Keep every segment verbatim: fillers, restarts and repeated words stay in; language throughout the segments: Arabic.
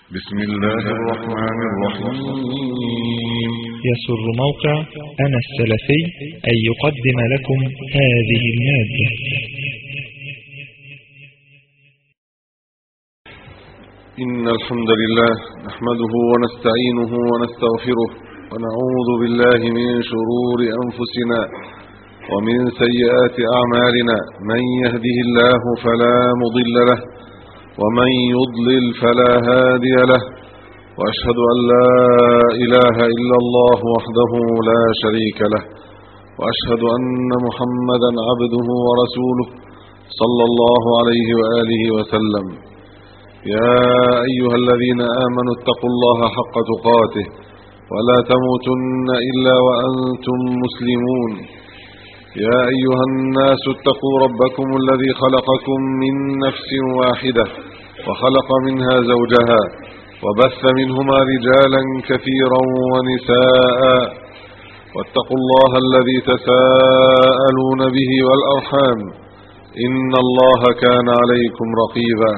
بسم الله الرحمن الرحيم. يسر موقع أنا السلفي أن يقدم لكم هذه المادة. إن الحمد لله نحمده ونستعينه ونستغفره ونعوذ بالله من شرور أنفسنا ومن سيئات أعمالنا. من يهده الله فلا مضل له ومن يضلل فلا هادي له، وأشهد أن لا إله إلا الله وحده لا شريك له، وأشهد أن محمدا عبده ورسوله صلى الله عليه وآله وسلم. يا أيها الذين آمنوا اتقوا الله حق تقاته ولا تموتن إلا وأنتم مسلمون. يا أيها الناس اتقوا ربكم الذي خلقكم من نفس واحدة وخلق منها زوجها وبث منهما رجالا كثيرا ونساء، واتقوا الله الذي تساءلون به والأرحام إن الله كان عليكم رقيبا.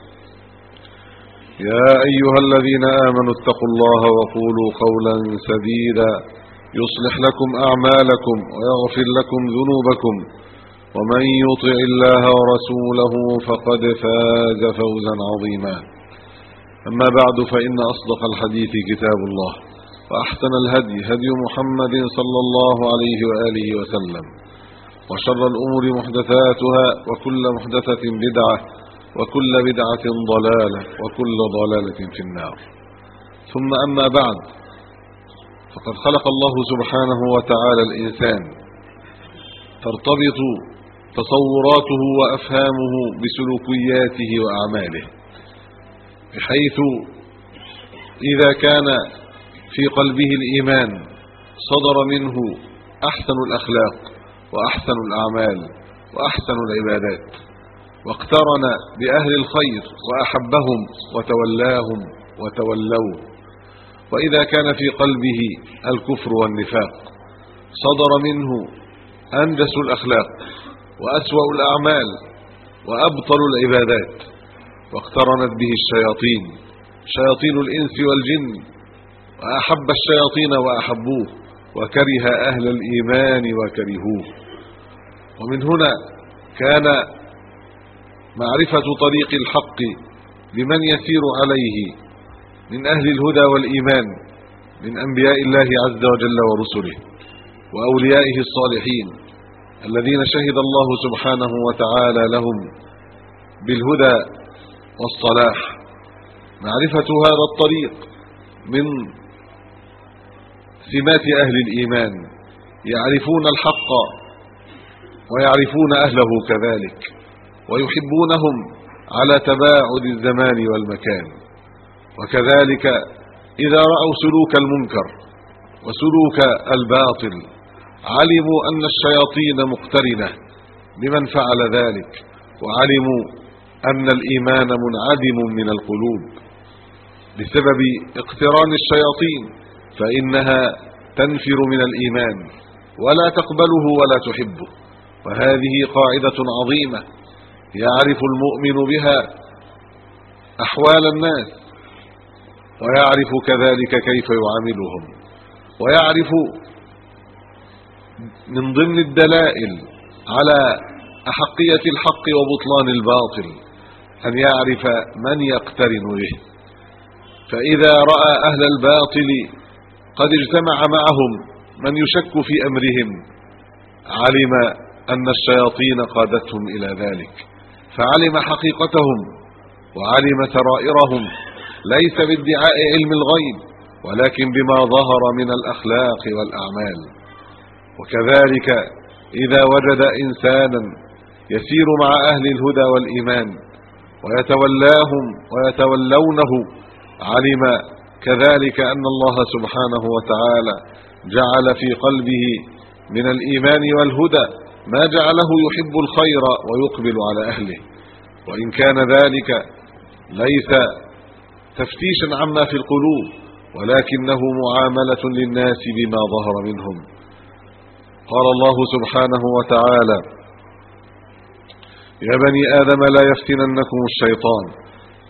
يا أيها الذين آمنوا اتقوا الله وقولوا قولا سديدا يصلح لكم أعمالكم ويغفر لكم ذنوبكم، ومن يطع الله ورسوله فقد فاز فوزا عظيما. أما بعد، فإن أصدق الحديث كتاب الله، وأحسن الهدي هدي محمد صلى الله عليه وآله وسلم، وشر الأمور محدثاتها، وكل محدثة بدعة، وكل بدعة ضلالة، وكل ضلالة في النار. ثم أما بعد، فقد خلق الله سبحانه وتعالى الإنسان ترتبط تصوراته وأفهامه بسلوكياته وأعماله، بحيث إذا كان في قلبه الإيمان صدر منه أحسن الأخلاق وأحسن الأعمال وأحسن العبادات، واقترن بأهل الخير وأحبهم وتولاهم وتولوه. وإذا كان في قلبه الكفر والنفاق صدر منه أنجس الأخلاق وأسوأ الأعمال وأبطل العبادات، واقترنت به الشياطين شياطين الإنس والجن، وأحب الشياطين وأحبوه، وكره أهل الإيمان وكرهوه. ومن هنا كان معرفة طريق الحق لمن يسير عليه من أهل الهدى والإيمان من أنبياء الله عز وجل ورسله وأوليائه الصالحين الذين شهد الله سبحانه وتعالى لهم بالهدى والصلاح. معرفة هذا الطريق من سمات أهل الإيمان، يعرفون الحق ويعرفون أهله كذلك، ويحبونهم على تباعد الزمان والمكان. وكذلك إذا رأوا سلوك المنكر وسلوك الباطل علموا أن الشياطين مقترنة بمن فعل ذلك، وعلموا أن الإيمان منعدم من القلوب بسبب اقتران الشياطين، فإنها تنفر من الإيمان ولا تقبله ولا تحبه. وهذه قاعدة عظيمة يعرف المؤمن بها أحوال الناس، ويعرف كذلك كيف يعاملهم، ويعرف من ضمن الدلائل على أحقية الحق وبطلان الباطل أن يعرف من يقترن به. فإذا رأى أهل الباطل قد اجتمع معهم من يشك في أمرهم علم أن الشياطين قادتهم إلى ذلك، فعلم حقيقتهم وعلم سرائرهم، ليس بادعاء علم الغيب ولكن بما ظهر من الأخلاق والأعمال. وكذلك إذا وجد إنسانا يسير مع أهل الهدى والإيمان ويتولاهم ويتولونه، علم كذلك أن الله سبحانه وتعالى جعل في قلبه من الإيمان والهدى ما جعله يحب الخير ويقبل على أهله، وإن كان ذلك ليس تفتيشا عما في القلوب ولكنه معاملة للناس بما ظهر منهم. قال الله سبحانه وتعالى: يا بني آدم لا يفتننكم الشيطان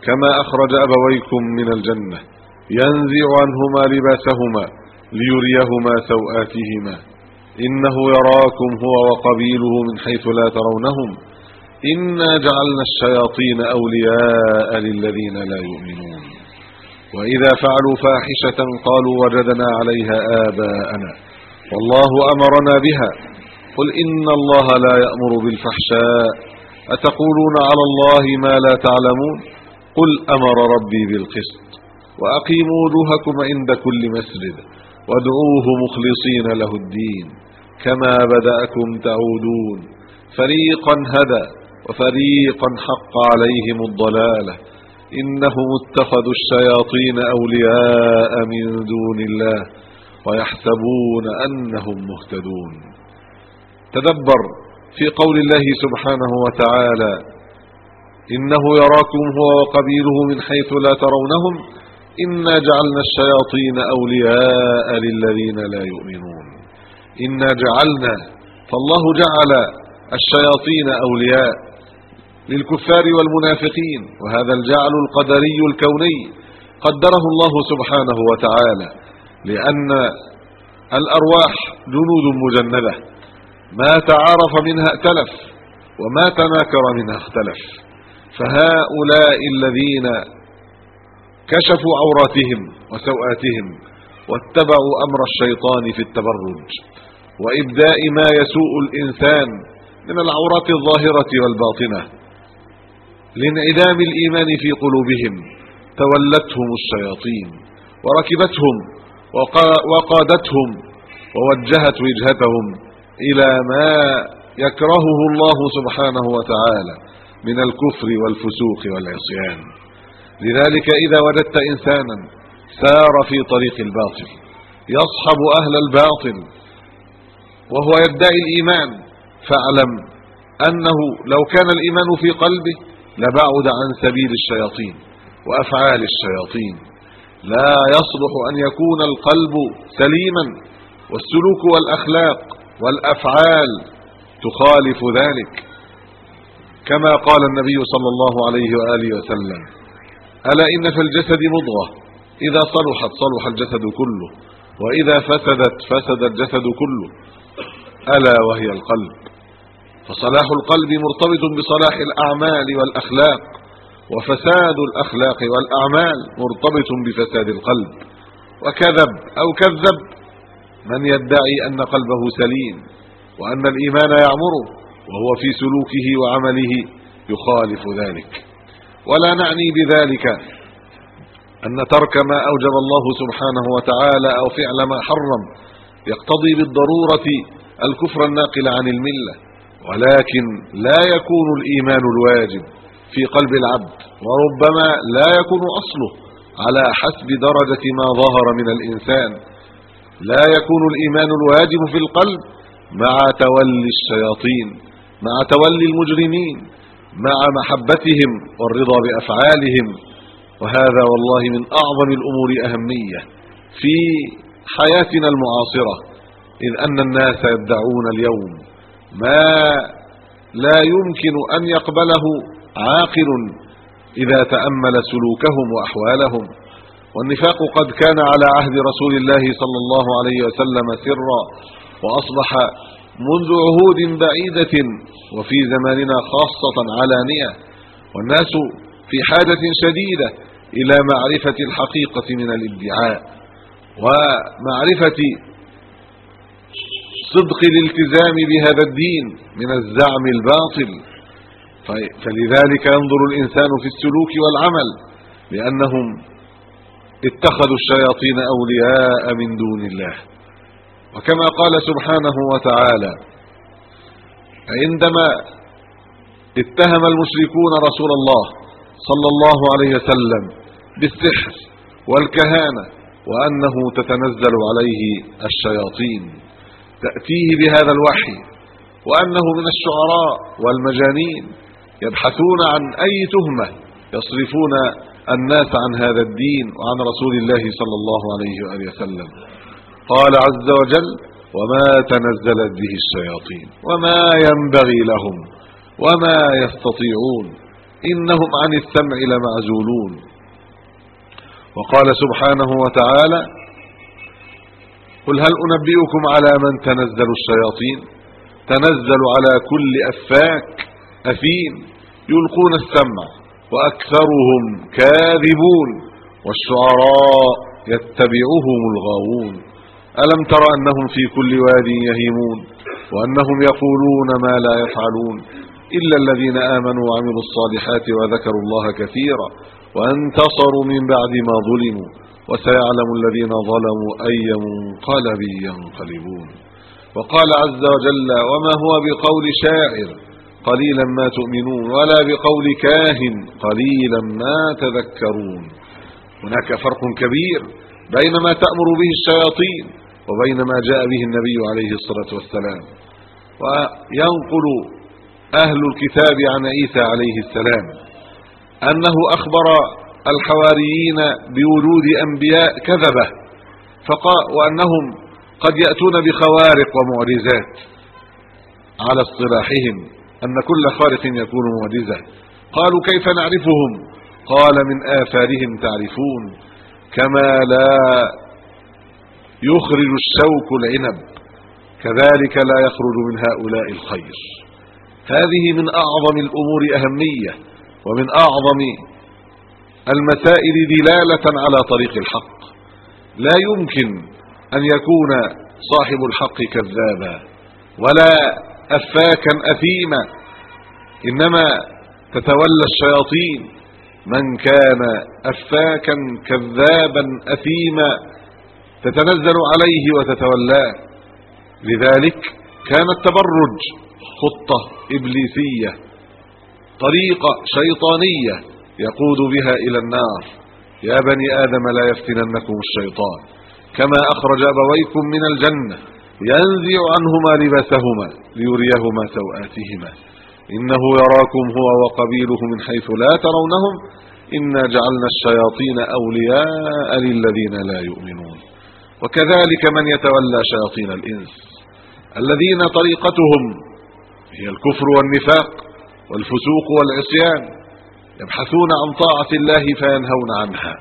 كما أخرج أبويكم من الجنة ينزع عنهما لباسهما ليريهما سوآتهما إنه يراكم هو وقبيله من حيث لا ترونهم إنا جعلنا الشياطين أولياء للذين لا يؤمنون وإذا فعلوا فاحشة قالوا وجدنا عليها آباءنا والله أمرنا بها قل إن الله لا يأمر بالفحشاء أتقولون على الله ما لا تعلمون قل أمر ربي بالقسط وأقيموا وجوهكم عند كل مسجد وادعوه مخلصين له الدين كما بدأكم تعودون فريقا هدى وفريقا حق عليهم الضلالة إنهم اتخذوا الشياطين أولياء من دون الله ويحسبون أنهم مهتدون. تدبر في قول الله سبحانه وتعالى إنه يراكم هو وقبيله من حيث لا ترونهم إنا جعلنا الشياطين أولياء للذين لا يؤمنون. إنا جعلنا، فالله جعل الشياطين أولياء للكفار والمنافقين، وهذا الجعل القدري الكوني قدره الله سبحانه وتعالى، لأن الأرواح جنود مجندة ما تعارف منها ائتلف وما تناكر منها اختلف، فهؤلاء الذين كشفوا عوراتهم وسوآتهم واتبعوا أمر الشيطان في التبرج وإبداء ما يسوء الإنسان من العورات الظاهرة والباطنة لانعدام الإيمان في قلوبهم، تولتهم الشياطين وركبتهم وقادتهم ووجهت وجهتهم إلى ما يكرهه الله سبحانه وتعالى من الكفر والفسوق والعصيان. لذلك إذا وجدت إنسانا سار في طريق الباطل يصحب أهل الباطل وهو يدعي الإيمان، فاعلم أنه لو كان الإيمان في قلبه لبعد عن سبيل الشياطين وأفعال الشياطين. لا يصلح أن يكون القلب سليما والسلوك والأخلاق والأفعال تخالف ذلك، كما قال النبي صلى الله عليه وآله وسلم: ألا إن في الجسد مضغة إذا صلحت صلح الجسد كله وإذا فسدت فسد الجسد كله ألا وهي القلب. فصلاح القلب مرتبط بصلاح الأعمال والأخلاق، وفساد الأخلاق والأعمال مرتبط بفساد القلب. وكذب أو كذب من يدعي أن قلبه سليم وأن الإيمان يعمره وهو في سلوكه وعمله يخالف ذلك. ولا نعني بذلك أن ترك ما أوجب الله سبحانه وتعالى أو فعل ما حرم يقتضي بالضرورة الكفر الناقل عن الملة، ولكن لا يكون الإيمان الواجب في قلب العبد، وربما لا يكون أصله على حسب درجة ما ظهر من الإنسان. لا يكون الإيمان الواجب في القلب مع تولي الشياطين، مع تولي المجرمين، مع محبتهم والرضا بأفعالهم. وهذا والله من أعظم الأمور أهمية في حياتنا المعاصرة، إذ أن الناس يدعون اليوم ما لا يمكن أن يقبله عاقل إذا تأمل سلوكهم وأحوالهم. والنفاق قد كان على عهد رسول الله صلى الله عليه وسلم سرا، وأصبح منذ عهود بعيدة وفي زماننا خاصة علانية، والناس في حاجة شديدة إلى معرفة الحقيقة من الادعاء ومعرفة صدق الالتزام بهذا الدين من الزعم الباطل. فلذلك ينظر الإنسان في السلوك والعمل، لأنهم اتخذوا الشياطين أولياء من دون الله. وكما قال سبحانه وتعالى عندما اتهم المشركون رسول الله صلى الله عليه وسلم بالسحر والكهانة وأنه تتنزل عليه الشياطين تأتيه بهذا الوحي، وأنه من الشعراء والمجانين يبحثون عن أي تهمة يصرفون الناس عن هذا الدين وعن رسول الله صلى الله عليه وآله وسلم. قال عز وجل: وما تنزلت به الشياطين وما ينبغي لهم وما يستطيعون إنهم عن السمع لمعزولون. وقال سبحانه وتعالى: قل هل أنبئكم على من تنزل الشياطين تنزل على كل أفاك أثيم يلقون السمع وأكثرهم كاذبون والشعراء يتبعهم الغاوون ألم تر أنهم في كل واد يهيمون وأنهم يقولون ما لا يفعلون إلا الذين آمنوا وعملوا الصالحات وذكروا الله كثيرا وانتصروا من بعد ما ظلموا وسيعلم الذين ظلموا أي منقلب ينقلبون. وقال عز وجل: وما هو بقول شاعر قليلا ما تؤمنون ولا بقول كاهن قليلا ما تذكرون. هناك فرق كبير بين ما تأمر به الشياطين وبين ما جاء به النبي عليه الصلاة والسلام. وينقل أهل الكتاب عن عيسى عليه السلام أنه أخبر الحواريين بوجود أنبياء كذبة فقال وأنهم قد يأتون بخوارق ومعجزات على اصطلاحهم أن كل خارق يكون معجزة. قالوا: كيف نعرفهم؟ قال: من آثارهم تعرفون كما لا يخرج الشوك العنب كذلك لا يخرج من هؤلاء الخير. هذه من أعظم الأمور أهمية ومن أعظم المسائل دلالة على طريق الحق. لا يمكن أن يكون صاحب الحق كذابا ولا أفاكا أثيما، إنما تتولى الشياطين من كان أفاكا كذابا أثيما تتنزل عليه وتتولاه. لذلك كان التبرج خطة إبليسية، طريقة شيطانية يقود بها إلى النار. يا بني آدم لا يفتننكم الشيطان كما أخرج أبويكم من الجنة ينزع عنهما لباسهما ليريهما سوآتهما إنه يراكم هو وقبيله من حيث لا ترونهم إنا جعلنا الشياطين أولياء للذين لا يؤمنون. وكذلك من يتولى شياطين الإنس الذين طريقتهم هي الكفر والنفاق والفسوق والعصيان، يبحثون عن طاعة الله فينهون عنها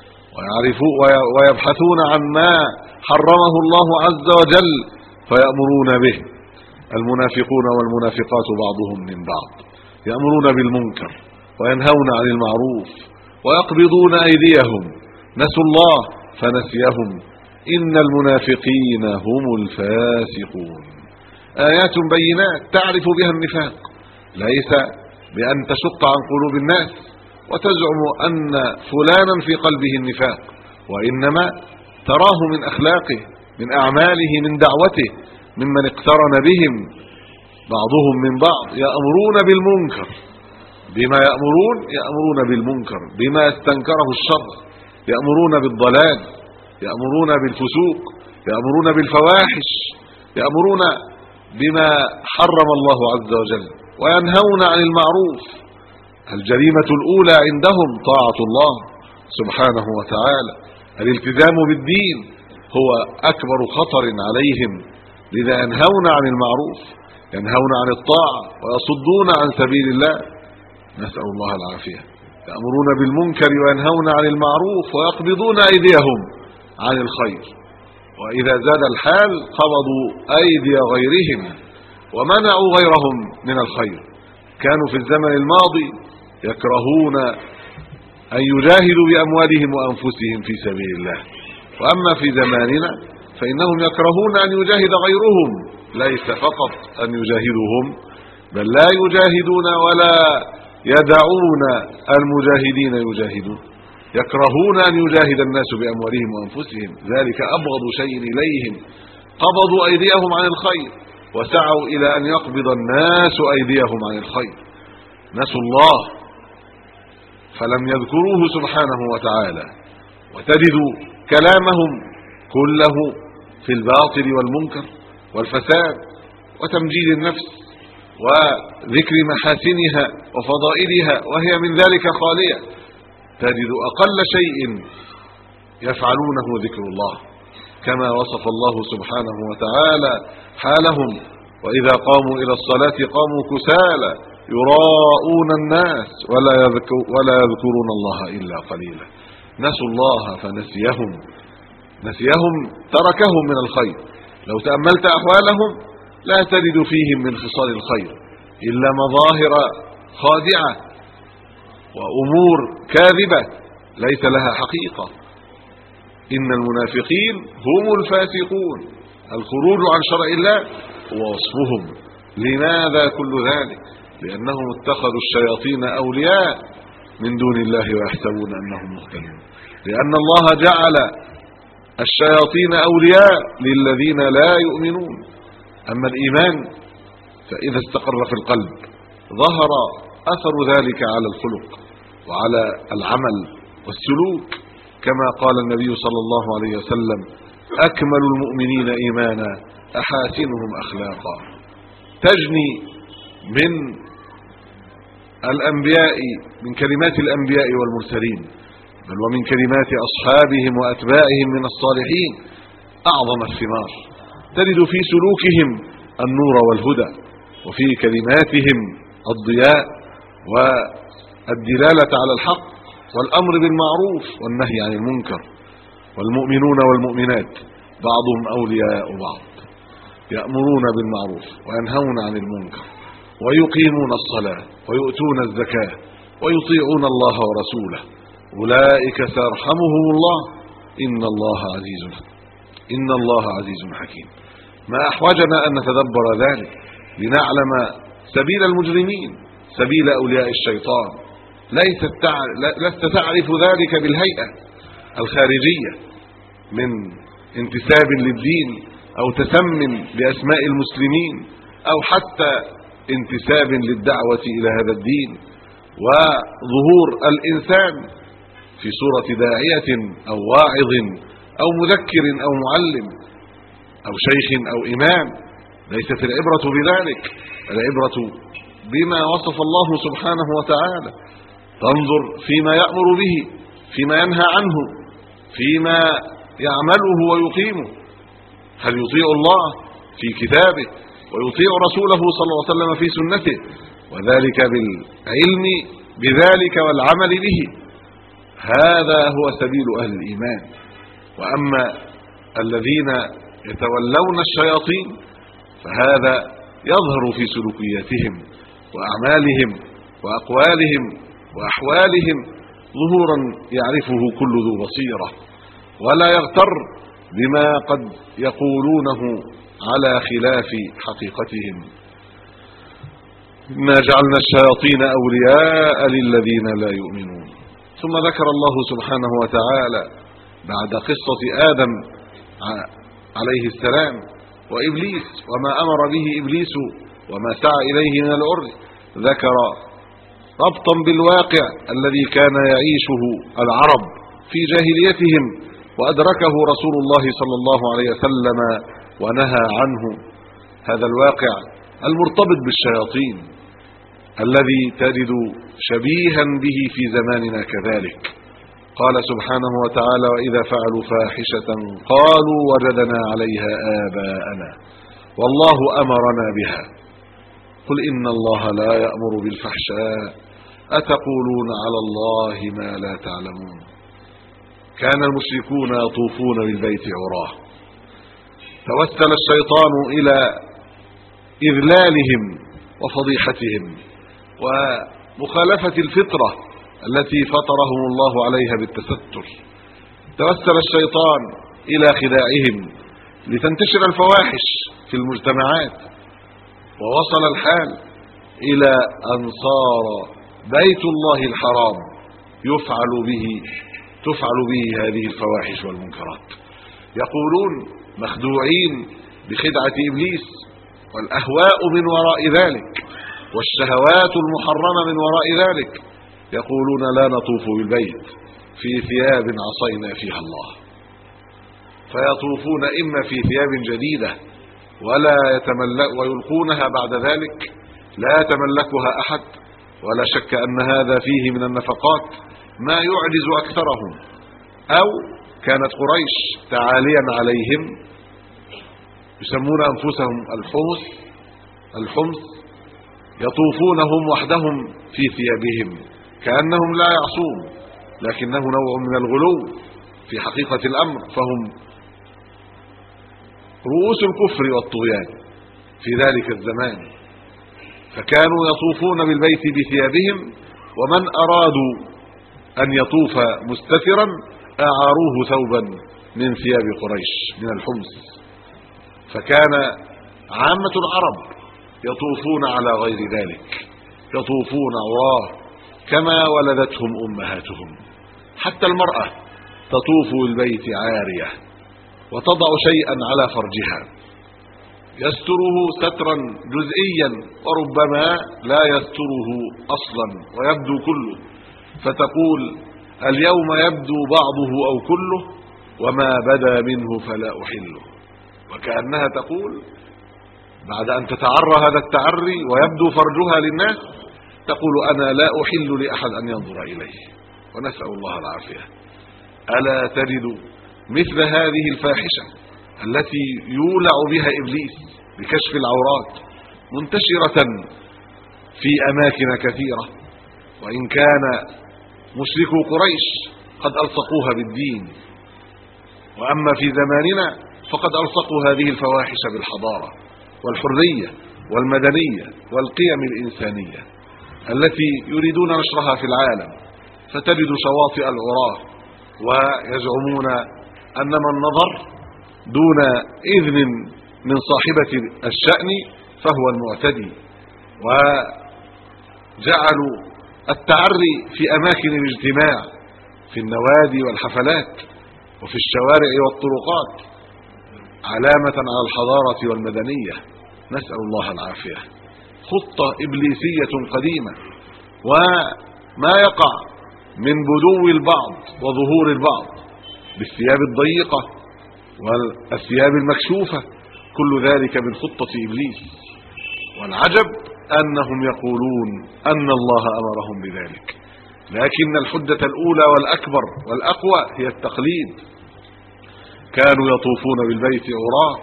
ويبحثون عن ما حرمه الله عز وجل فيأمرون به. المنافقون والمنافقات بعضهم من بعض يأمرون بالمنكر وينهون عن المعروف ويقبضون أيديهم، نسوا الله فنسيهم إن المنافقين هم الفاسقون. آيات بينات تعرف بها النفاق، ليس بأن تشق عن قلوب الناس وتزعم أن فلانا في قلبه النفاق، وإنما تراه من أخلاقه من أعماله من دعوته ممن اقترن بهم بعضهم من بعض يأمرون بالمنكر. بما يأمرون يأمرون بالمنكر بما استنكره الشر، يأمرون بالضلال، يأمرون بالفسوق، يأمرون بالفواحش، يأمرون بما حرم الله عز وجل وينهون عن المعروف. الجريمة الأولى عندهم طاعة الله سبحانه وتعالى. الالتزام بالدين هو أكبر خطر عليهم، لذا ينهون عن المعروف، ينهون عن الطاعة ويصدون عن سبيل الله، نسأل الله العافية. يأمرون بالمنكر وينهون عن المعروف ويقبضون أيديهم عن الخير، وإذا زاد الحال قبضوا أيدي غيرهم ومنعوا غيرهم من الخير. كانوا في الزمن الماضي يكرهون أن يجاهدوا بأموالهم وأنفسهم في سبيل الله، وأما في زماننا فإنهم يكرهون أن يجاهد غيرهم، ليس فقط أن يجاهدهم بل لا يجاهدون ولا يدعون المجاهدين يجاهدون. يكرهون أن يجاهد الناس بأموالهم وأنفسهم، ذلك أبغض شيء إليهم. قبضوا أيديهم عن الخير وسعوا إلى أن يقبض الناس أيديهم عن الخير، نسوا الله فلم يذكروه سبحانه وتعالى. وتجد كلامهم كله في الباطل والمنكر والفساد وتمجيد النفس وذكر محاسنها وفضائلها، وهي من ذلك خالية. تجد أقل شيء يفعلونه ذكر الله، كما وصف الله سبحانه وتعالى حالهم: وإذا قاموا إلى الصلاة قاموا كسالى يراءون الناس ولا يذكر ولا يذكرون الله إلا قليلا. نسوا الله فنسيهم، نسيهم تركهم من الخير. لو تأملت أحوالهم لا تجد فيهم من خصال الخير إلا مظاهر خادعة وأمور كاذبة ليس لها حقيقة. إن المنافقين هم الفاسقون. الخروج عن شرع الله هو وصفهم. لماذا كل ذلك؟ لأنهم اتخذوا الشياطين أولياء من دون الله ويحسبون أنهم مهتدون. لأن الله جعل الشياطين أولياء للذين لا يؤمنون. أما الإيمان فإذا استقر في القلب ظهر أثر ذلك على الخلق وعلى العمل والسلوك، كما قال النبي صلى الله عليه وسلم: أكمل المؤمنين إيمانا أحاسنهم أخلاقا. تجني من الأنبياء، من كلمات الأنبياء والمرسلين، بل ومن كلمات أصحابهم وأتباعهم من الصالحين أعظم الثمار. تجد في سلوكهم النور والهدى، وفي كلماتهم الضياء والدلالة على الحق والأمر بالمعروف والنهي عن المنكر. والمؤمنون والمؤمنات بعضهم أولياء بعض، يأمرون بالمعروف وينهون عن المنكر ويقيمون الصلاة ويؤتون الزكاة ويطيعون الله ورسوله. أولئك سيرحمهم الله إن الله عزيز إن الله عزيز حكيم. ما أحوجنا أن نتدبر ذلك لنعلم سبيل المجرمين، سبيل أولياء الشيطان. لست تعرف ذلك بالهيئة الخارجية من انتساب للدين أو تسم بأسماء المسلمين أو حتى انتساب للدعوة إلى هذا الدين، وظهور الإنسان في صورة داعية أو واعظ أو مذكر أو معلم أو شيخ أو إمام. ليست العبرة بذلك، العبرة بما وصف الله سبحانه وتعالى. تنظر فيما يأمر به، فيما ينهى عنه، فيما يعمله ويقيمه. هل يطيع الله في كتابه ويطيع رسوله صلى الله عليه وسلم في سنته، وذلك بالعلم بذلك والعمل به. هذا هو سبيل أهل الإيمان. وأما الذين يتولون الشياطين فهذا يظهر في سلوكياتهم وأعمالهم وأقوالهم وأحوالهم ظهورا يعرفه كل ذو بصيرة، ولا يغتر بما قد يقولونه على خلاف حقيقتهم. إنا جعلنا الشياطين أولياء للذين لا يؤمنون. ثم ذكر الله سبحانه وتعالى بعد قصة آدم عليه السلام وإبليس وما أمر به إبليس وما سعى إليه من العرج، ذكر ربطا بالواقع الذي كان يعيشه العرب في جاهليتهم وأدركه رسول الله صلى الله عليه وسلم ونهى عنه. هذا الواقع المرتبط بالشياطين الذي تجد شبيها به في زماننا كذلك. قال سبحانه وتعالى: وإذا فعلوا فاحشة قالوا وجدنا عليها آباءنا والله أمرنا بها قل إن الله لا يأمر بالفحشاء أتقولون على الله ما لا تعلمون. كان المشركون يطوفون بالبيت عراه، توسل الشيطان إلى إذلالهم وفضيحتهم ومخالفة الفطرة التي فطرهم الله عليها بالتستر. توسل الشيطان إلى خداعهم لتنتشر الفواحش في المجتمعات، ووصل الحال إلى أن صار بيت الله الحرام يفعل به تفعل به هذه الفواحش والمنكرات. يقولون مخدوعين بخدعة إبليس والأهواء من وراء ذلك والشهوات المحرمة من وراء ذلك، يقولون لا نطوف بالبيت في ثياب عصينا فيها الله. فيطوفون إما في ثياب جديدة ولا يتملك ويلقونها بعد ذلك لا يتملكها أحد، ولا شك أن هذا فيه من النفقات ما يعجز أكثرهم. أو كانت قريش تعاليا عليهم يسمون أنفسهم الحمص الحمص يطوفون هم وحدهم في ثيابهم كأنهم لا يعصون، لكنه نوع من الغلو في حقيقة الأمر، فهم رؤوس الكفر والطغيان في ذلك الزمان. فكانوا يطوفون بالبيت بثيابهم، ومن أرادوا أن يطوف مستترا أعاروه ثوبا من ثياب قريش من الحمص. فكان عامة العرب يطوفون على غير ذلك، يطوفون عراه كما ولدتهم أمهاتهم. حتى المرأة تطوف البيت عارية وتضع شيئا على فرجها يستره سترا جزئيا، وربما لا يستره اصلا ويبدو كله، فتقول اليوم يبدو بعضه او كله، وما بدا منه فلا احله. وكأنها تقول بعد ان تتعرى هذا التعري ويبدو فرجها للناس، تقول انا لا احل لاحد ان ينظر اليه، ونسأل الله العافية. ألا تجد مثل هذه الفاحشة التي يولع بها إبليس بكشف العورات منتشرة في أماكن كثيرة، وإن كان مشركو قريش قد ألصقوها بالدين، وأما في زماننا فقد ألصقوا هذه الفواحش بالحضارة والحرية والمدنية والقيم الإنسانية التي يريدون نشرها في العالم. فتجد شواطئ العراة ويزعمون أن من نظر دون إذن من صاحبة الشأن فهو المعتدي، وجعلوا التعري في أماكن الاجتماع في النوادي والحفلات وفي الشوارع والطرقات علامة على الحضارة والمدنية، نسأل الله العافية. خطة إبليسية قديمة. وما يقع من بدو البعض وظهور البعض بالثياب الضيقة والثياب المكشوفة، كل ذلك من خطة إبليس. والعجب أنهم يقولون أن الله أمرهم بذلك، لكن الحجة الأولى والأكبر والأقوى هي التقليد. كانوا يطوفون بالبيت عراة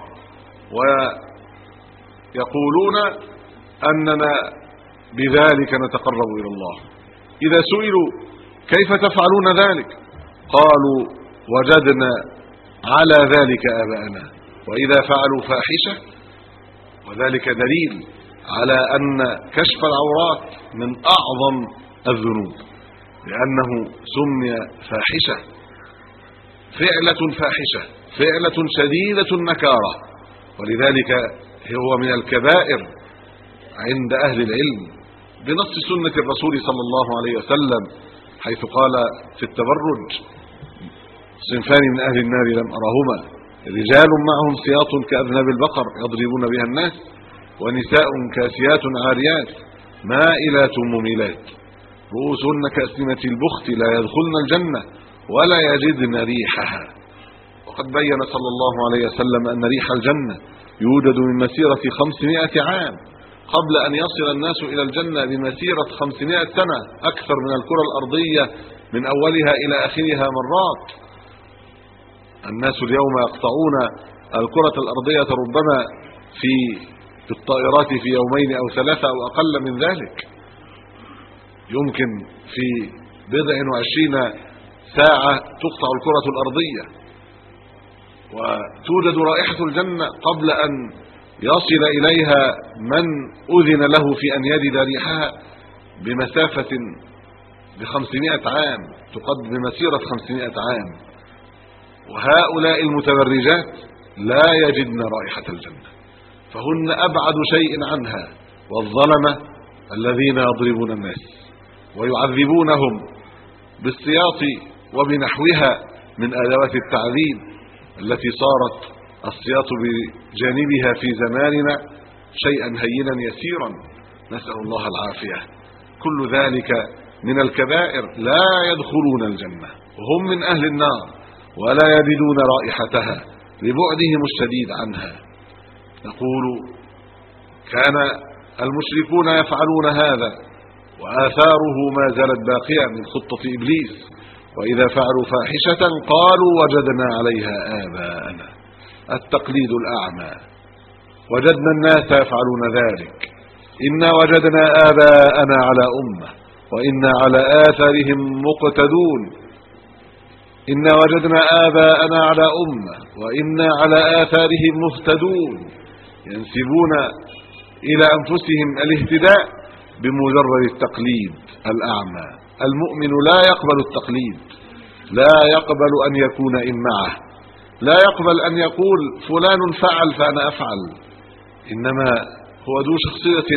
ويقولون أننا بذلك نتقرب إلى الله. إذا سئلوا كيف تفعلون ذلك قالوا وجدنا على ذلك آباءنا. وإذا فعلوا فاحشة، وذلك دليل على أن كشف العورات من أعظم الذنوب، لأنه سمي فاحشة، فعلة فاحشة، فعلة شديدة النكارة، ولذلك هو من الكبائر عند أهل العلم بنص سنة الرسول صلى الله عليه وسلم، حيث قال في التبرج صنفان من أهل النار لم أرهما، رجال معهم سياط كأذناب البقر يضربون بها الناس، ونساء كاسيات عاريات مائلات مميلات رؤوسهن كأسنمة البخت لا يدخلن الجنة ولا يجدن ريحها. وقد بين صلى الله عليه وسلم أن ريح الجنة يوجد من مسيرة خمسمائة عام قبل أن يصل الناس إلى الجنة بمسيرة خمسمائة سنة، أكثر من الكرة الأرضية من أولها إلى آخرها مرات. الناس اليوم يقطعون الكرة الأرضية ربما في الطائرات في يومين أو ثلاثة أو أقل من ذلك، يمكن في بضع وعشرين ساعة تقطع الكرة الأرضية، وتوجد رائحة الجنة قبل أن يصل إليها من أذن له في أن يجد ريحها بمسافة بخمسمائة عام، تقدم بمسيرة خمسمائة عام. وهؤلاء المتبرجات لا يجدن رائحة الجنة، فهن أبعد شيء عنها، والظلمة الذين يضربون الناس ويعذبونهم بالسياط وبنحوها من أدوات التعذيب التي صارت السياط بجانبها في زماننا شيئا هينا يسيرا، نسأل الله العافية. كل ذلك من الكبائر، لا يدخلون الجنة وهم من أهل النار ولا يجدون رائحتها لبعدهم الشديد عنها. نقول كان المشركون يفعلون هذا، وآثاره ما زالت باقية من خطة إبليس. وإذا فعلوا فاحشة قالوا وجدنا عليها آباءنا، التقليد الأعمى. وجدنا الناس يفعلون ذلك، إنا وجدنا آباءنا على أمة وإنا على آثارهم مقتدون إنا وجدنا آباءنا على أمة وإنا على آثارهم مهتدون ينسبون إلى أنفسهم الاهتداء بمجرد التقليد الأعمى. المؤمن لا يقبل التقليد، لا يقبل أن يكون إمعه، لا يقبل أن يقول فلان فعل فأنا أفعل، إنما هو ذو شخصية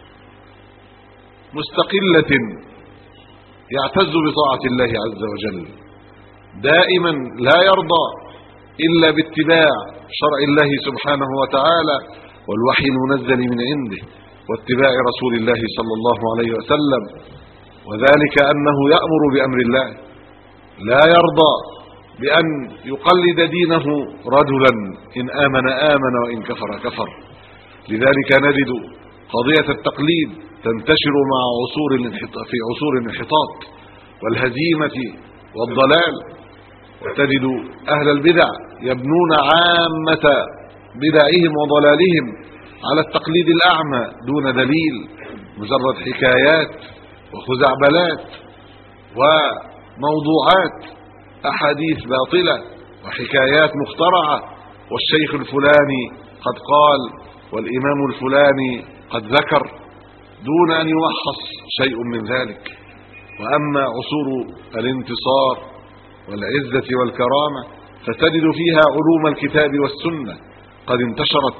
مستقلة يعتز بطاعة الله عز وجل، دائما لا يرضى إلا باتباع شرع الله سبحانه وتعالى والوحي المنزل من عنده واتباع رسول الله صلى الله عليه وسلم، وذلك أنه يأمر بأمر الله، لا يرضى بأن يقلد دينه رجلا إن آمن آمن وإن كفر كفر. لذلك نجد قضية التقليد تنتشر مع عصور في عصور الانحطاط والهزيمة والضلال، وتجد أهل البدع يبنون عامة بدعهم وضلالهم على التقليد الأعمى دون دليل، مجرد حكايات وخزعبلات وموضوعات، أحاديث باطلة وحكايات مخترعة، والشيخ الفلاني قد قال والإمام الفلاني قد ذكر، دون أن يمحص شيء من ذلك. وأما عصور الانتصار والعزة والكرامة فتجد فيها علوم الكتاب والسنة قد انتشرت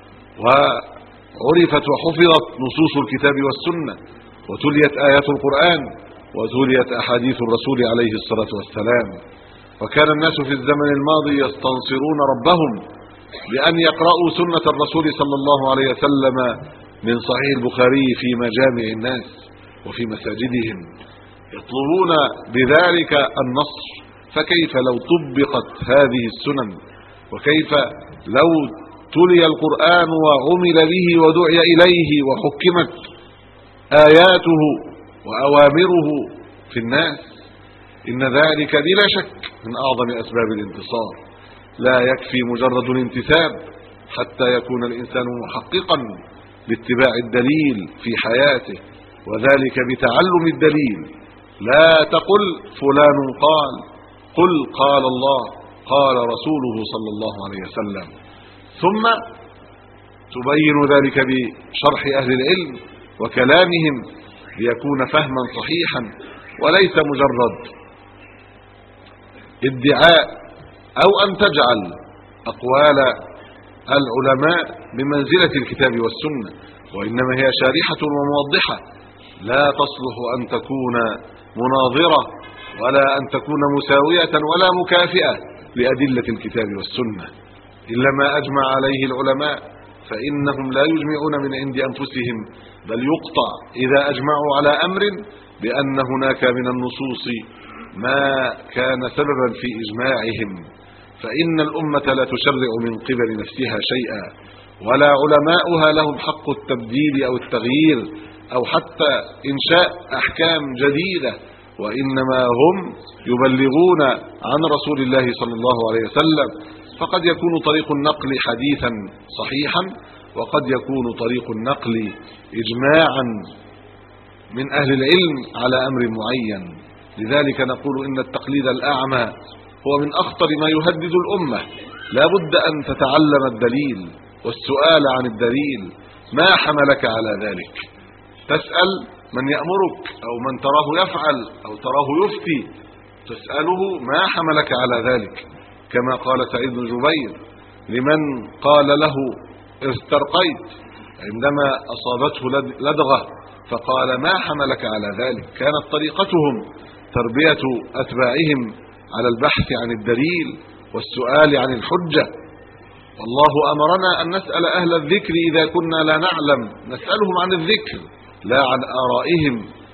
وعرفت وحفظت نصوص الكتاب والسنة، وتليت آيات القرآن وتليت أحاديث الرسول عليه الصلاة والسلام. وكان الناس في الزمن الماضي يستنصرون ربهم بأن يقرأوا سنة الرسول صلى الله عليه وسلم من صحيح البخاري في مجامع الناس وفي مساجدهم، يطلبون بذلك النصر. فكيف لو طبقت هذه السنن، وكيف لو تلي القرآن وعمل به ودعي إليه وحكمت آياته وأوامره في الناس؟ إن ذلك بلا شك من أعظم أسباب الانتصار. لا يكفي مجرد الانتساب حتى يكون الإنسان محققا لاتباع الدليل في حياته، وذلك بتعلم الدليل. لا تقل فلان قال، قل قال الله قال رسوله صلى الله عليه وسلم، ثم تبين ذلك بشرح أهل العلم وكلامهم ليكون فهما صحيحا، وليس مجرد ادعاء أو أن تجعل أقوال العلماء بمنزلة الكتاب والسنة، وإنما هي شارحة وموضحة، لا تصلح أن تكون مناظرة ولا أن تكون مساوية ولا مكافئة لأدلة الكتاب والسنة. إلا ما أجمع عليه العلماء فإنهم لا يجمعون من عند أنفسهم، بل يقطع إذا أجمعوا على أمر بأن هناك من النصوص ما كان سببا في إجماعهم، فإن الأمة لا تشرع من قبل نفسها شيئا، ولا علماؤها لهم حق التبديل أو التغيير أو حتى إنشاء أحكام جديدة، وإنما هم يبلغون عن رسول الله صلى الله عليه وسلم. فقد يكون طريق النقل حديثا صحيحا، وقد يكون طريق النقل إجماعا من أهل العلم على أمر معين. لذلك نقول إن التقليد الأعمى هو من أخطر ما يهدد الأمة. لا بد أن تتعلم الدليل والسؤال عن الدليل، ما حملك على ذلك؟ تسأل من يأمرك أو من تراه يفعل أو تراه يفتي، تسأله ما حملك على ذلك، كما قال سعيد بن جبير لمن قال له استرقيت عندما أصابته لدغة، فقال ما حملك على ذلك؟ كانت طريقتهم تربية أتباعهم على البحث عن الدليل والسؤال عن الحجة. والله أمرنا أن نسأل أهل الذكر إذا كنا لا نعلم، نسألهم عن الذكر لا عن آرائهم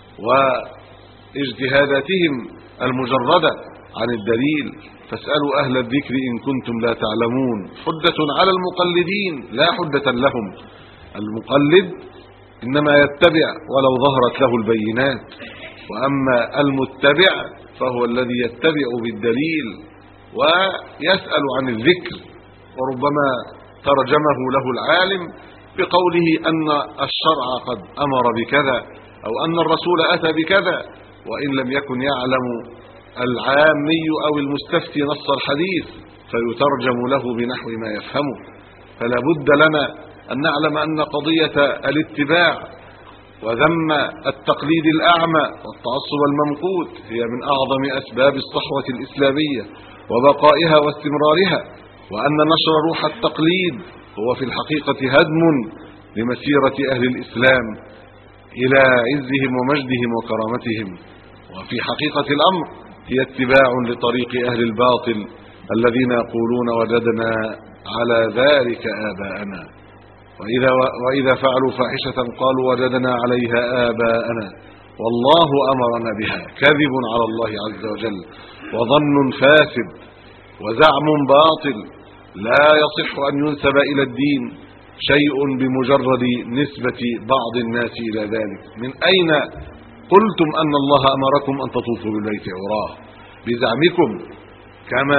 واجتهاداتهم المجردة عن الدليل. فاسألوا أهل الذكر إن كنتم لا تعلمون. حجة على المقلدين لا حجة لهم. المقلد إنما يتبع ولو ظهرت له البينات، وأما المتبع فهو الذي يتبع بالدليل ويسأل عن الذكر، وربما ترجمه له العالم بقوله أن الشرع قد أمر بكذا أو أن الرسول أتى بكذا، وإن لم يكن يعلم العامي أو المستفتي نص الحديث فيترجم له بنحو ما يفهمه. فلا بد لنا أن نعلم أن قضية الاتباع وذم التقليد الأعمى والتعصب الممقوت هي من أعظم أسباب الصحوة الإسلامية وبقائها واستمرارها، وأن نشر روح التقليد هو في الحقيقة هدم لمسيرة أهل الإسلام إلى عزهم ومجدهم وكرامتهم، وفي حقيقة الأمر هي اتباع لطريق أهل الباطل الذين يقولون وجدنا على ذلك آباءنا، وإذا, وإذا فعلوا فاحشة قالوا وجدنا عليها آباءنا والله أمرنا بها. كذب على الله عز وجل وظن فاسد وزعم باطل لا يصح أن ينسب إلى الدين شيء بمجرد نسبة بعض الناس إلى ذلك. من أين قلتم أن الله أمركم أن تطوفوا بالبيت عراه بزعمكم، كما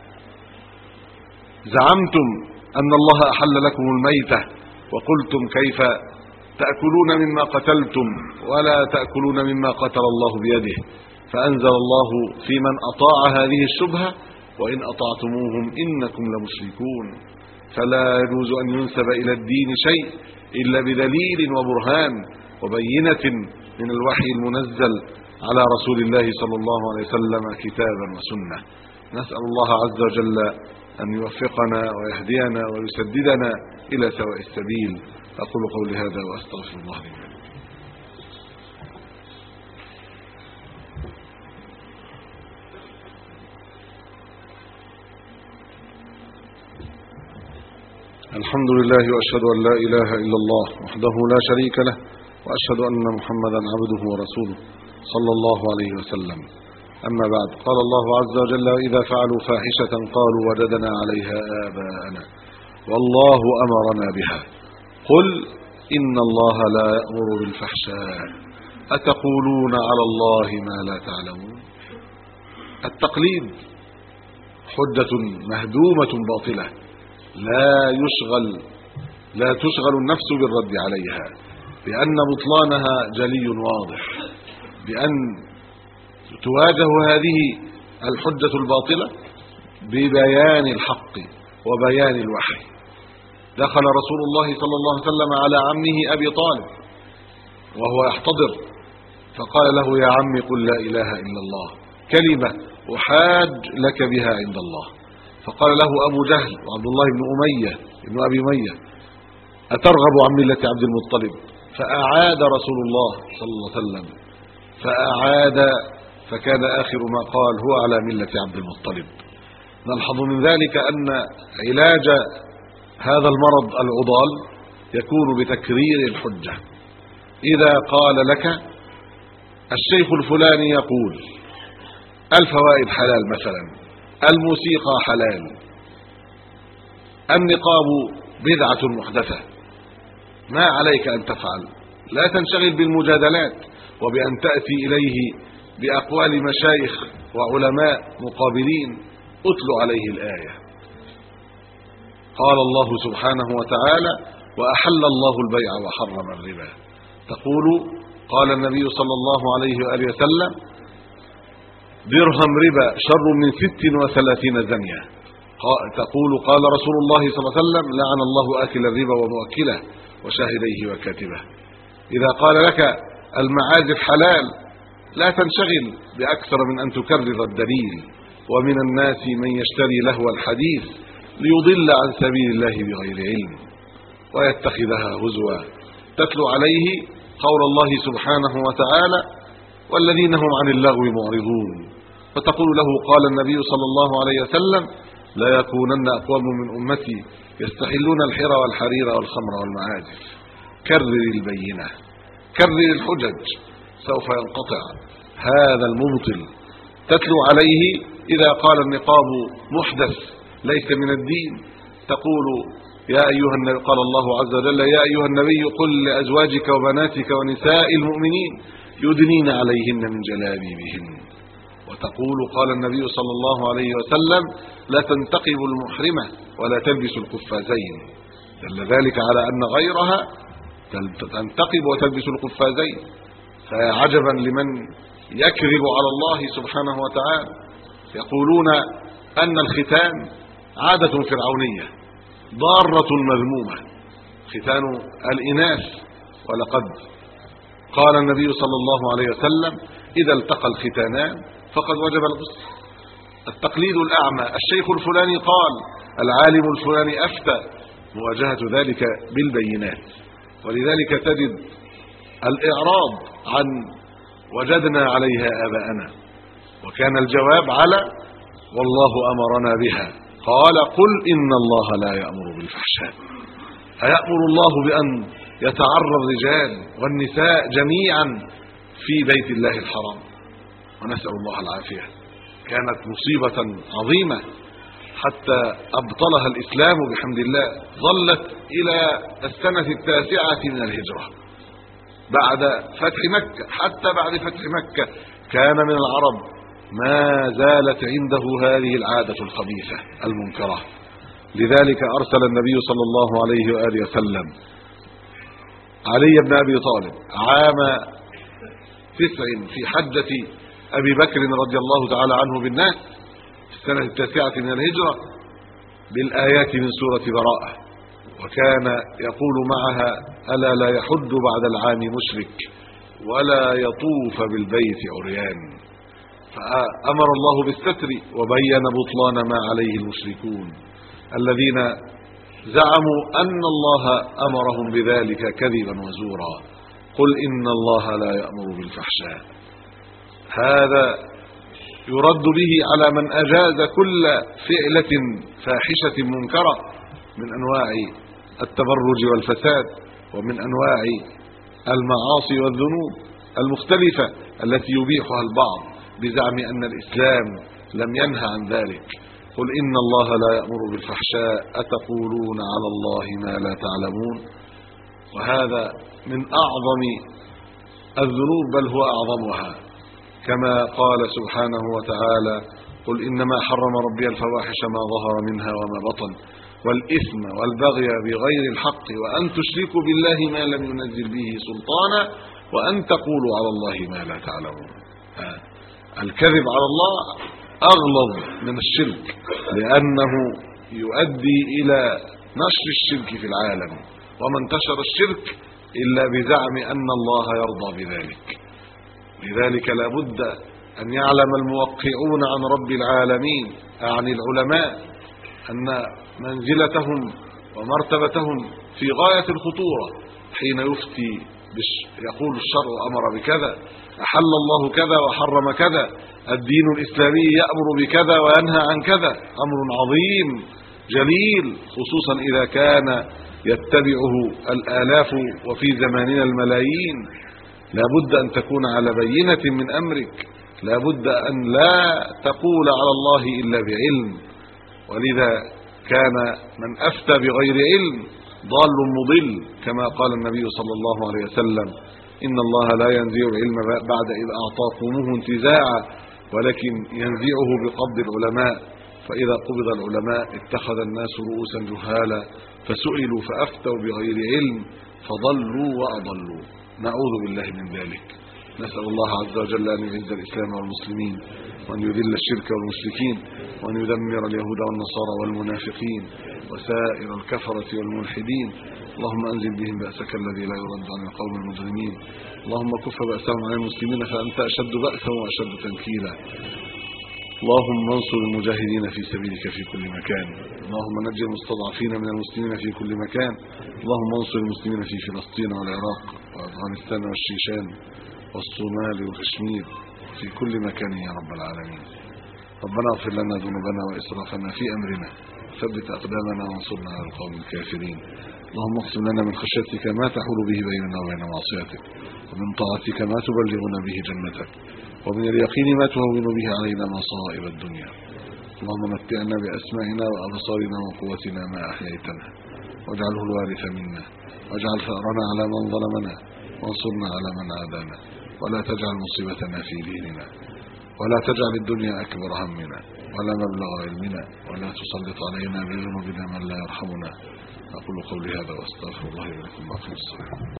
زعمتم أن الله أحل لكم الميتة وقلتم كيف تأكلون مما قتلتم ولا تأكلون مما قتل الله بيده، فأنزل الله في من أطاع هذه الشبهة وإن أطعتموهم إنكم لمشركون. فلا يجوز أن ينسب إلى الدين شيء إلا بدليل وبرهان وبينة من الوحي المنزل على رسول الله صلى الله عليه وسلم كتابا وسنة. نسأل الله عز وجل أن يوفقنا ويهدينا ويسددنا إلى سواء السبيل. أقول قولي هذا وأستغفر الله لي ولكم. الحمد لله وأشهد أن لا إله إلا الله وحده لا شريك له وأشهد أن محمدا عبده ورسوله صلى الله عليه وسلم. أما بعد، قال الله عز وجل وإذا فعلوا فاحشة قالوا وجدنا عليها آباءنا والله أمرنا بها. قل إن الله لا يأمر بالفحشاء أتقولون على الله ما لا تعلمون. التقليد حجة مهدومة باطلة لا يشغل لا تشغل النفس بالرد عليها، لأن بطلانها جلي واضح، بأن تواجه هذه الحجة الباطلة ببيان الحق وبيان الوحي. دخل رسول الله صلى الله عليه وسلم على عمه أبي طالب وهو يحتضر فقال له يا عمي قل لا إله إلا الله كلمة أحاج لك بها عند الله. فقال له أبو جهل وعبد الله بن أمية بن أبي أمية أترغب عن ملة عبد المطلب؟ فأعاد رسول الله صلى الله عليه وسلم فأعاد فكان آخر ما قال هو على ملة عبد المطلب. نلحظ من ذلك أن علاج هذا المرض العضال يكون بتكرير الحجة. إذا قال لك الشيخ الفلاني يقول الفوائد حلال مثلا، الموسيقى حلال، النقاب بدعة محدثة، ما عليك أن تفعل؟ لا تنشغل بالمجادلات وبأن تأتي إليه بأقوال مشايخ وعلماء مقابلين. أتل عليه الآية. قال الله سبحانه وتعالى وأحل الله البيع وحرم الربا. تقول قال النبي صلى الله عليه وآله وسلم درهم ربا شر من ست وثلاثين زنية. تقول قال رسول الله صلى الله عليه وسلم لعن الله آكل الربا ومؤكله وشاهديه وكاتبه. إذا قال لك المعازف حلال لا تنشغل بأكثر من أن تكرر الدليل. ومن الناس من يشتري لهو الحديث ليضل عن سبيل الله بغير علم ويتخذها هزوا. تتلو عليه قول الله سبحانه وتعالى والذين هم عن اللغو معرضون، فتقول له قال النبي صلى الله عليه وسلم لا يكونن أقوام من أمتي يستحلون الحر والحرير والخمر والمعازف. كرر البينة، كرر الحجج، سوف ينقطع هذا المبطل. تتلو عليه إذا قال النقاب محدث ليس من الدين تقول يا أيها النبي قال الله عز وجل يا أيها النبي قل لأزواجك وبناتك ونساء المؤمنين يدنين عليهن من جلابيبهن. وتقول قال النبي صلى الله عليه وسلم لا تنتقب المحرمة ولا تلبس القفازين. دل ذلك على أن غيرها تنتقب وتلبس القفازين. فعجبا لمن يكذب على الله سبحانه وتعالى. يقولون أن الختان عادة فرعونية ضارة مذمومة، ختان الإناث. ولقد قال النبي صلى الله عليه وسلم: إذا التقى الختانان فقد وجب الغسل. التقليد الأعمى، الشيخ الفلاني قال، العالم الفلاني أفتى، مواجهة ذلك بالبينات. ولذلك تجد الإعراض عن وجدنا عليها آباءنا، وكان الجواب على والله أمرنا بها. قال: قل إن الله لا يأمر بالفحشاء. أيأمر الله بأن يتعرى الرجال والنساء جميعا في بيت الله الحرام؟ ونسأل الله العافية. كانت مصيبة عظيمة حتى أبطلها الإسلام بحمد الله. ظلت إلى السنة التاسعة من الهجرة بعد فتح مكة. حتى بعد فتح مكة كان من العرب ما زالت عنده هذه العادة الخبيثة المنكرة. لذلك أرسل النبي صلى الله عليه وآله وسلم علي بن أبي طالب عام تسع في حجة أبي بكر رضي الله تعالى عنه بالناس في السنة التاسعة من الهجرة بالآيات من سورة براءة، وكان يقول معها: ألا لا يحج بعد العام مشرك ولا يطوف بالبيت عريان. فأمر الله بالستر وبين بطلان ما عليه المشركون الذين زعموا أن الله أمرهم بذلك كذبا وزورا. قل إن الله لا يأمر بالفحشاء. هذا يرد به على من أجاز كل فعلة فاحشة منكرة من أنواع التبرج والفساد ومن أنواع المعاصي والذنوب المختلفة التي يبيحها البعض بزعم أن الإسلام لم ينهى عن ذلك. قل إن الله لا يأمر بالفحشاء أتقولون على الله ما لا تعلمون. وهذا من أعظم الذنوب، بل هو أعظمها، كما قال سبحانه وتعالى: قل إنما حرم ربي الفواحش ما ظهر منها وما بطن والإثم والبغي بغير الحق وأن تشركوا بالله ما لم ينزل به سلطانا وأن تقولوا على الله ما لا تعلمون. الكذب على الله أغلظ من الشرك، لأنه يؤدي إلى نشر الشرك في العالم، وما انتشر الشرك إلا بزعم أن الله يرضى بذلك. لذلك لا بد أن يعلم الموقعون عن رب العالمين أعني العلماء أن منزلتهم ومرتبتهم في غاية الخطورة حين يفتي يقول الشرع أمر بكذا، أحل الله كذا وحرم كذا، الدين الإسلامي يأمر بكذا وينهى عن كذا. أمر عظيم جليل، خصوصا إذا كان يتبعه الآلاف وفي زماننا الملايين. لا بد أن تكون على بينة من أمرك، لا بد أن لا تقول على الله إلا بعلم. ولذا كان من أفتى بغير علم ضال مضل، كما قال النبي صلى الله عليه وسلم: إن الله لا ينزع العلم بعد إذ أعطاكموه انتزاعا، ولكن ينزعه بقبض العلماء. فإذا قبض العلماء اتخذ الناس رؤوسا جهالا فسئلوا فأفتوا بغير علم فضلوا وأضلوا. نعوذ بالله من ذلك. نسأل الله عز وجل أن يعز الإسلام والمسلمين، وأن يذل الشرك والمشركين، وأن يدمر اليهود والنصارى والمنافقين وسائر الكفرة والملحدين. اللهم أنزل بهم بأسك الذي لا يرد عن القوم المجرمين. اللهم كف بأسهم عن المسلمين فأنت أشد بأسا وأشد تنكيلا. اللهم انصر المجاهدين في سبيلك في كل مكان. اللهم نجي المستضعفين من المسلمين في كل مكان. اللهم انصر المسلمين في فلسطين والعراق وأفغانستان والشيشان والصومال وكشمير في كل مكان يا رب العالمين. ربنا اغفر لنا ذنوبنا وإسرافنا في أمرنا، ثبت أقدامنا وانصرنا على القوم الكافرين. اللهم اقسم لنا من خشيتك ما تحول به بيننا وبين معصيتك، ومن طاعتك ما تبلغنا به جنتك، ومن اليقين ما تهون به علينا مصائب الدنيا. اللهم متعنا بأسماعنا وأبصارنا وقوتنا ما أحييتنا، واجعله الوارث منا، واجعل ثأرنا على من ظلمنا، وانصرنا على من عادانا، ولا تجعل مصيبتنا في ديننا، ولا تجعل الدنيا أكبر همنا ولا مبلغ علمنا، ولا تسلط علينا بذنوبنا من لا يرحمنا، أقول قولي هذا وأستغفر الله لي ولكم وأقم الصلاة.